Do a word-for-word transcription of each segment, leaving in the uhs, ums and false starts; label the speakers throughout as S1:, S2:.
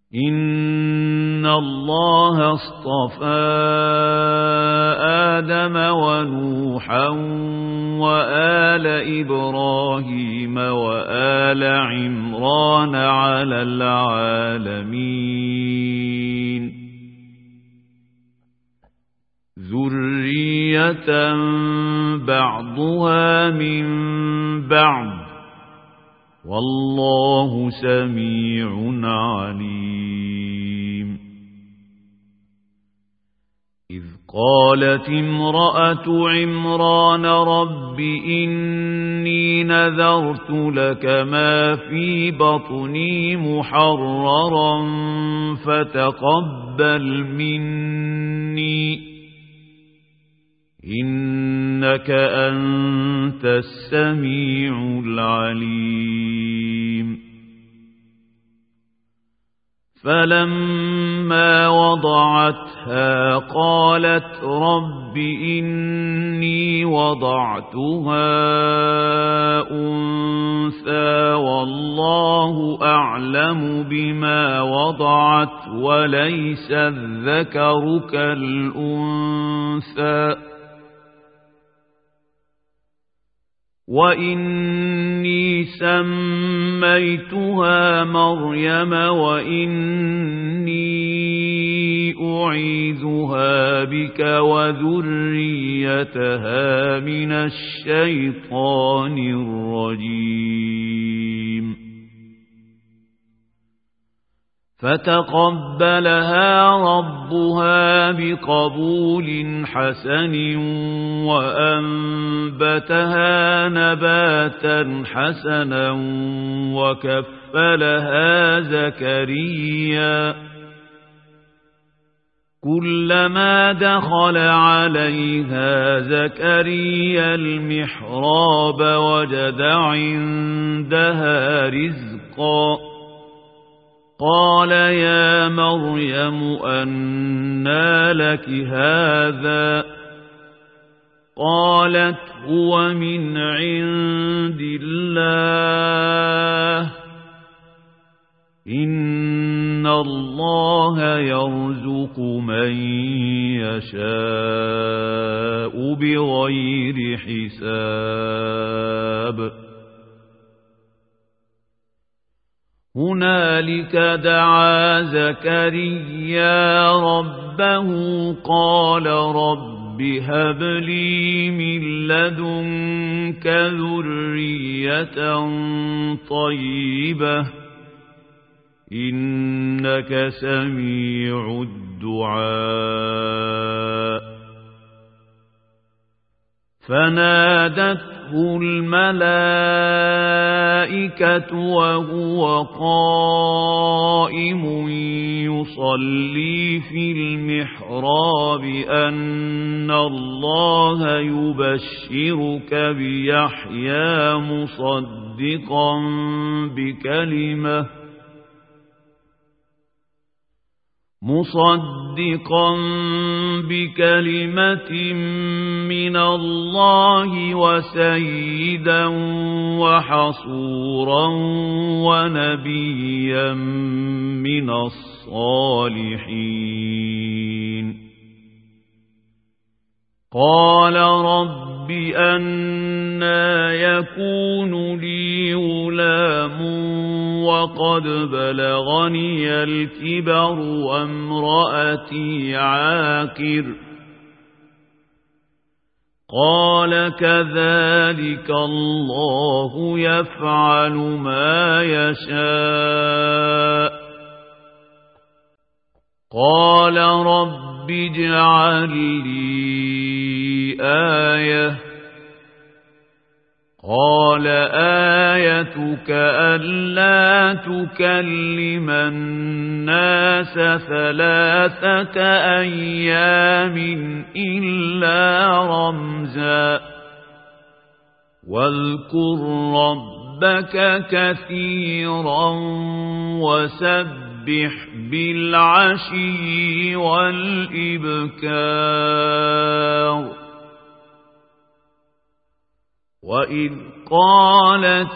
S1: إن الله اصطفى آدم ونوحا وآل إبراهيم وآل عمران على العالمين ذرية بعضها من بعض والله سميع عليم. إذ قالت امرأة عمران رب إني نذرت لك ما في بطني محررا فتقبل مني إنك أنت السميع العليم. فلما وضعتها قالت رب إني وضعتها أنثى والله أعلم بما وضعت وليس الذكر كالأنثى وإني سميتها مريم وإني أعيذها بك وذريتها من الشيطان الرجيم. فتقبلها ربها بقبول حسن وأنبتها نباتا حسنا وكفلها زكريا كلما دخل عليها زكريا المحراب وجد عندها رزقا قال يا مريم أنى لك هذا قالت هو من عند الله إن الله يرزق من يشاء بغير حساب. هنالك دعا زكريا ربه قال رب هب لي من لدنك ذرية طيبة إنك سميع الدعاء. فنادته الملائكة وهو قائم يصلي في المحراب أن الله يبشرك بيحيى مصدقا بكلمة مصدقا بكلمة من الله وسيدا وحصورا ونبيا من الصالحين. قال رب أنى يكون لي غلام وقد بلغني الكبر وامرأتي عاقر قال كذلك الله يفعل ما يشاء. قال رب اجعل لي آية قال آيتك ألا تكلم الناس ثلاثة أيام إلا رمزا واذكر ربك كثيرا وسبح بالعشي والإبكار. وإذ قالت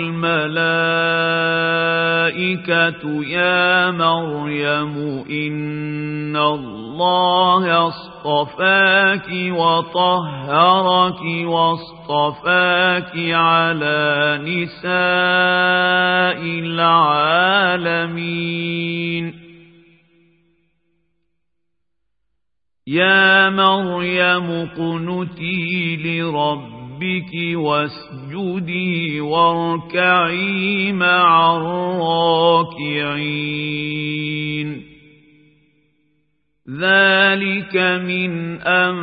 S1: الملائكة يا مريم إن الله اصطفاك وطهرك واصطفاك على نساء العالمين يا مريم اقنتي لربك واسجدي واركعي مع الراكعين ذلك من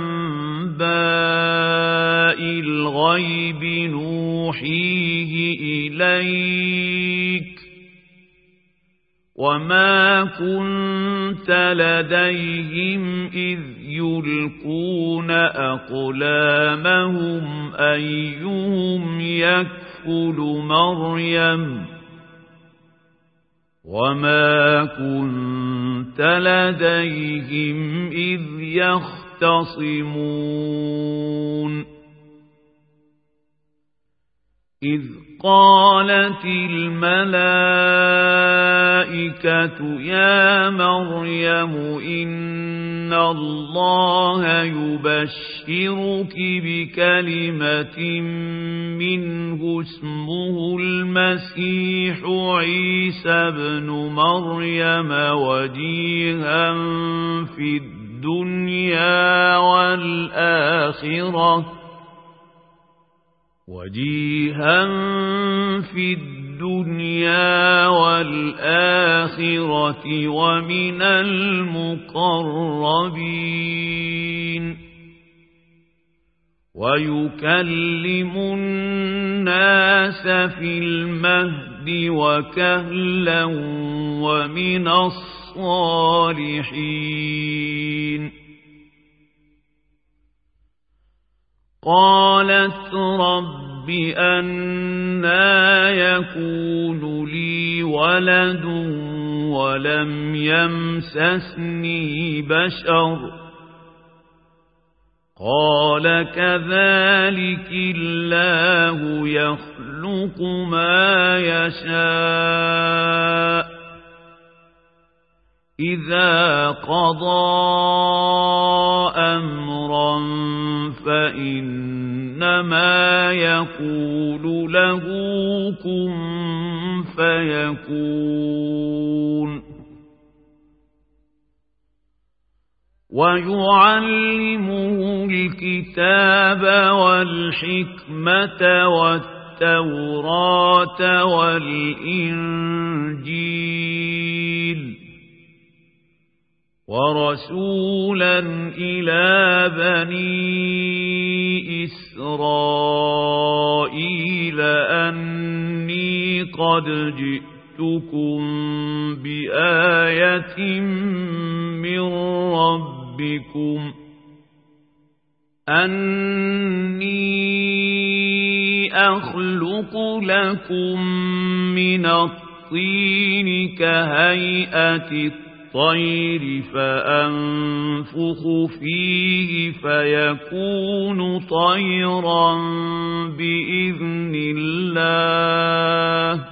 S1: أنباء الغيب نوحيه إليك وما كنت لديهم إذ يلقون أقلامهم أيهم يكفل مريم وما كنت لديهم إذ يختصمون إذ قالت الملائكة يا مريم إن الله يبشرك بكلمة منه اسمه المسيح عيسى بن مريم وجيها في الدنيا والآخرة وجيها في الدنيا والآخرة ومن المقربين ويكلم الناس في المهد وكهلا ومن الصالحين قالت رب أنى يكون لي ولد ولم يمسسني بشر قال كذلك الله يخلق ما يشاء إذا قضى أمرا فإنما يقول له كن فيكون ويعلمه الكتاب والحكمة والتوراة والإنجيل ورسولا إلى بني إسرائيل أني قد جئتكم بآية من ربكم أني أخلق لكم من الطين كهيئة الطير فأنفخ فيه فيكون طيرا بإذن الله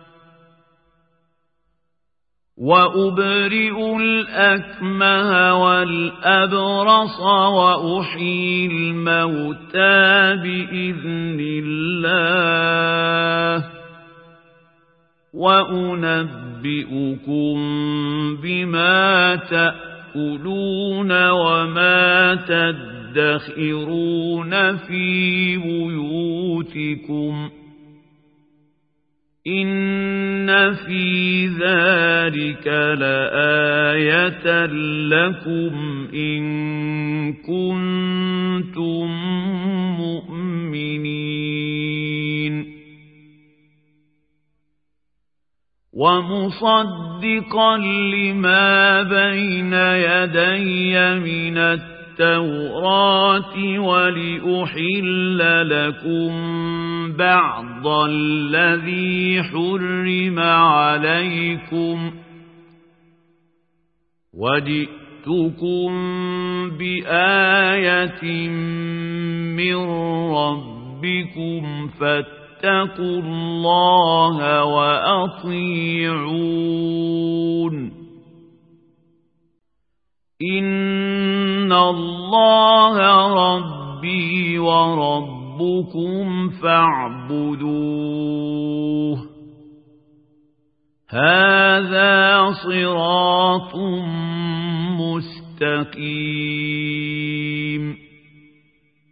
S1: وأبرئ الأكمه والأبرص وأحيي الموتى بإذن الله وأنبئكم بما تأكلون وما تدخرون في بيوتكم إن في ذلك لآية لكم إن كنتم مؤمنين ومصدقا لما بين يدي من التوراة ولأحل لكم بعض الذي حرم عليكم وجئتكم بآية من ربكم ربكم فاتقوا الله وأطيعون إن الله ربي وربكم فاعبدوه هذا صراط مستقيم